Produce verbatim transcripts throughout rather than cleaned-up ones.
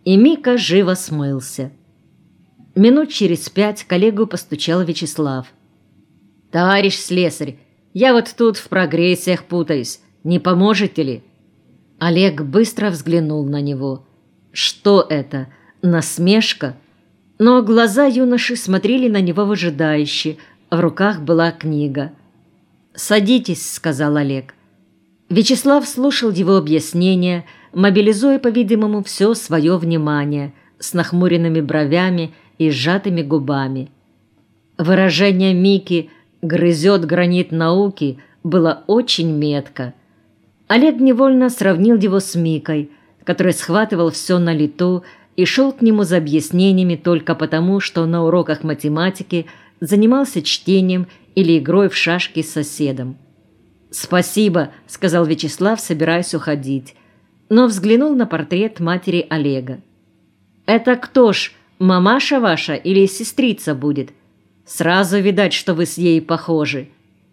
и Мика живо смылся. Минут через пять коллегу постучал Вячеслав. «Товарищ слесарь, я вот тут в прогрессиях путаюсь. Не поможете ли?» Олег быстро взглянул на него. Что это? Насмешка? Но глаза юноши смотрели на него выжидающе. В руках была книга. «Садитесь», — сказал Олег. Вячеслав слушал его объяснения, мобилизуя, по-видимому, все свое внимание, с нахмуренными бровями и сжатыми губами. Выражение Мики «грызет гранит науки» было очень метко. Олег невольно сравнил его с Микой, который схватывал все на лету и шел к нему за объяснениями только потому, что на уроках математики занимался чтением или игрой в шашки с соседом. «Спасибо», — сказал Вячеслав, собираясь уходить, но взглянул на портрет матери Олега. «Это кто ж, мамаша ваша или сестрица будет? Сразу видать, что вы с ей похожи».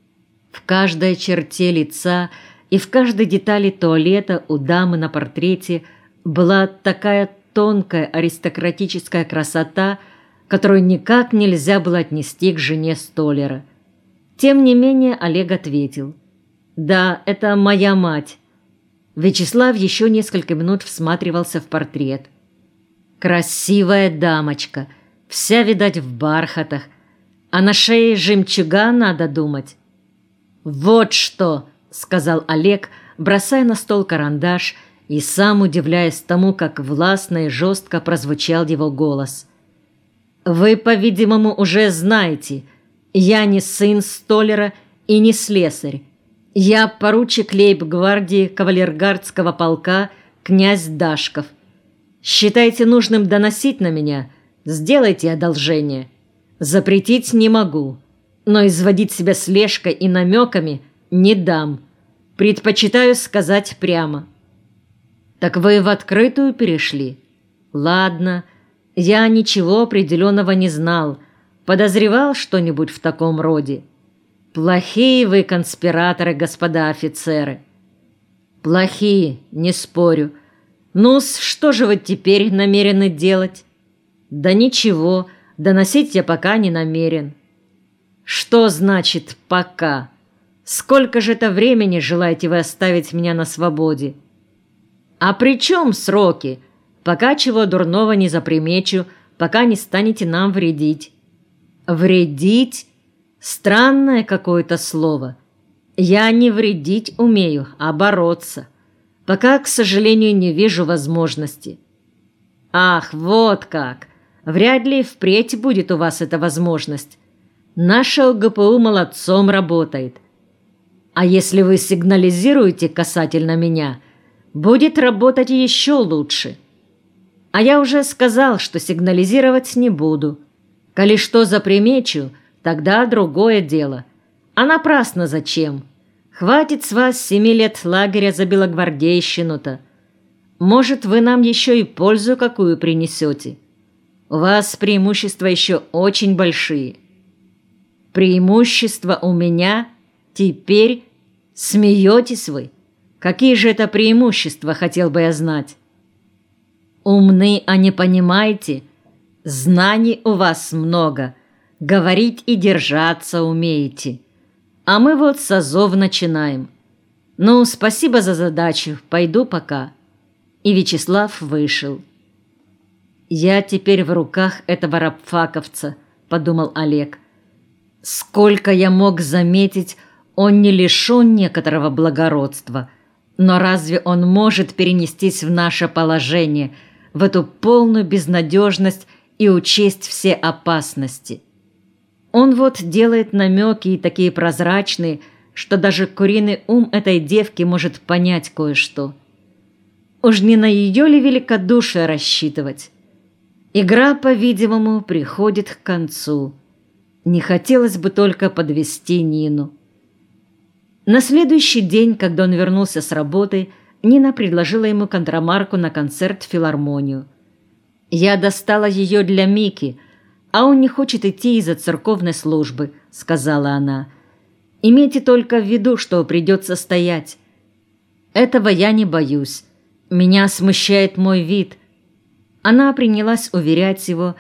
В каждой черте лица и в каждой детали туалета у дамы на портрете была такая тонкая аристократическая красота, которую никак нельзя было отнести к жене столяра. Тем не менее Олег ответил: «Да, это моя мать». Вячеслав еще несколько минут всматривался в портрет. «Красивая дамочка, вся, видать, в бархатах, а на шее жемчуга, надо думать». «Вот что!» — сказал Олег, бросая на стол карандаш и сам удивляясь тому, как властно и жестко прозвучал его голос. «Вы, по-видимому, уже знаете, я не сын столяра и не слесарь. Я поручик лейб-гвардии кавалергардского полка князь Дашков. Считайте нужным доносить на меня, сделайте одолжение. Запретить не могу, но изводить себя слежкой и намеками не дам. Предпочитаю сказать прямо». «Так вы в открытую перешли?» «Ладно, я ничего определенного не знал, подозревал что-нибудь в таком роде. Плохие вы конспираторы, господа офицеры». «Плохие, не спорю. Ну-с, что же вы теперь намерены делать?» «Да ничего, доносить я пока не намерен». «Что значит «пока»? Сколько же это времени желаете вы оставить меня на свободе?» «А при чем сроки? Пока чего дурного не запримечу, пока не станете нам вредить». «Вредить? Странное какое-то слово. Я не вредить умею, а бороться. Пока, к сожалению, не вижу возможности». «Ах, вот как! Вряд ли впредь будет у вас эта возможность. Наше ОГПУ молодцом работает. А если вы сигнализируете касательно меня, будет работать еще лучше. А я уже сказал, что сигнализировать не буду. Коли что запримечу, тогда другое дело. А напрасно зачем? Хватит с вас семи лет лагеря за белогвардейщину-то. Может, вы нам еще и пользу какую принесете. У вас преимущества еще очень большие». «Преимущества у меня? Теперь? Смеетесь вы? Какие же это преимущества, хотел бы я знать?» «Умны, а не понимаете? Знаний у вас много, говорить и держаться умеете. А мы вот с азов начинаем. Ну, спасибо за задачу, пойду пока». И Вячеслав вышел. «Я теперь в руках этого рабфаковца», — подумал Олег. «Сколько я мог заметить, он не лишен некоторого благородства, но разве он может перенестись в наше положение, в эту полную безнадежность и учесть все опасности? Он вот делает намеки и такие прозрачные, что даже куриный ум этой девки может понять кое-что. Уж не на ее ли великодушие рассчитывать? Игра, по-видимому, приходит к концу. Не хотелось бы только подвести Нину». На следующий день, когда он вернулся с работы, Нина предложила ему контрамарку на концерт в филармонию. «Я достала ее для Мики, а он не хочет идти из-за церковной службы», — сказала она. «Имейте только в виду, что придется стоять. Этого я не боюсь. Меня смущает мой вид. Она принялась уверять его,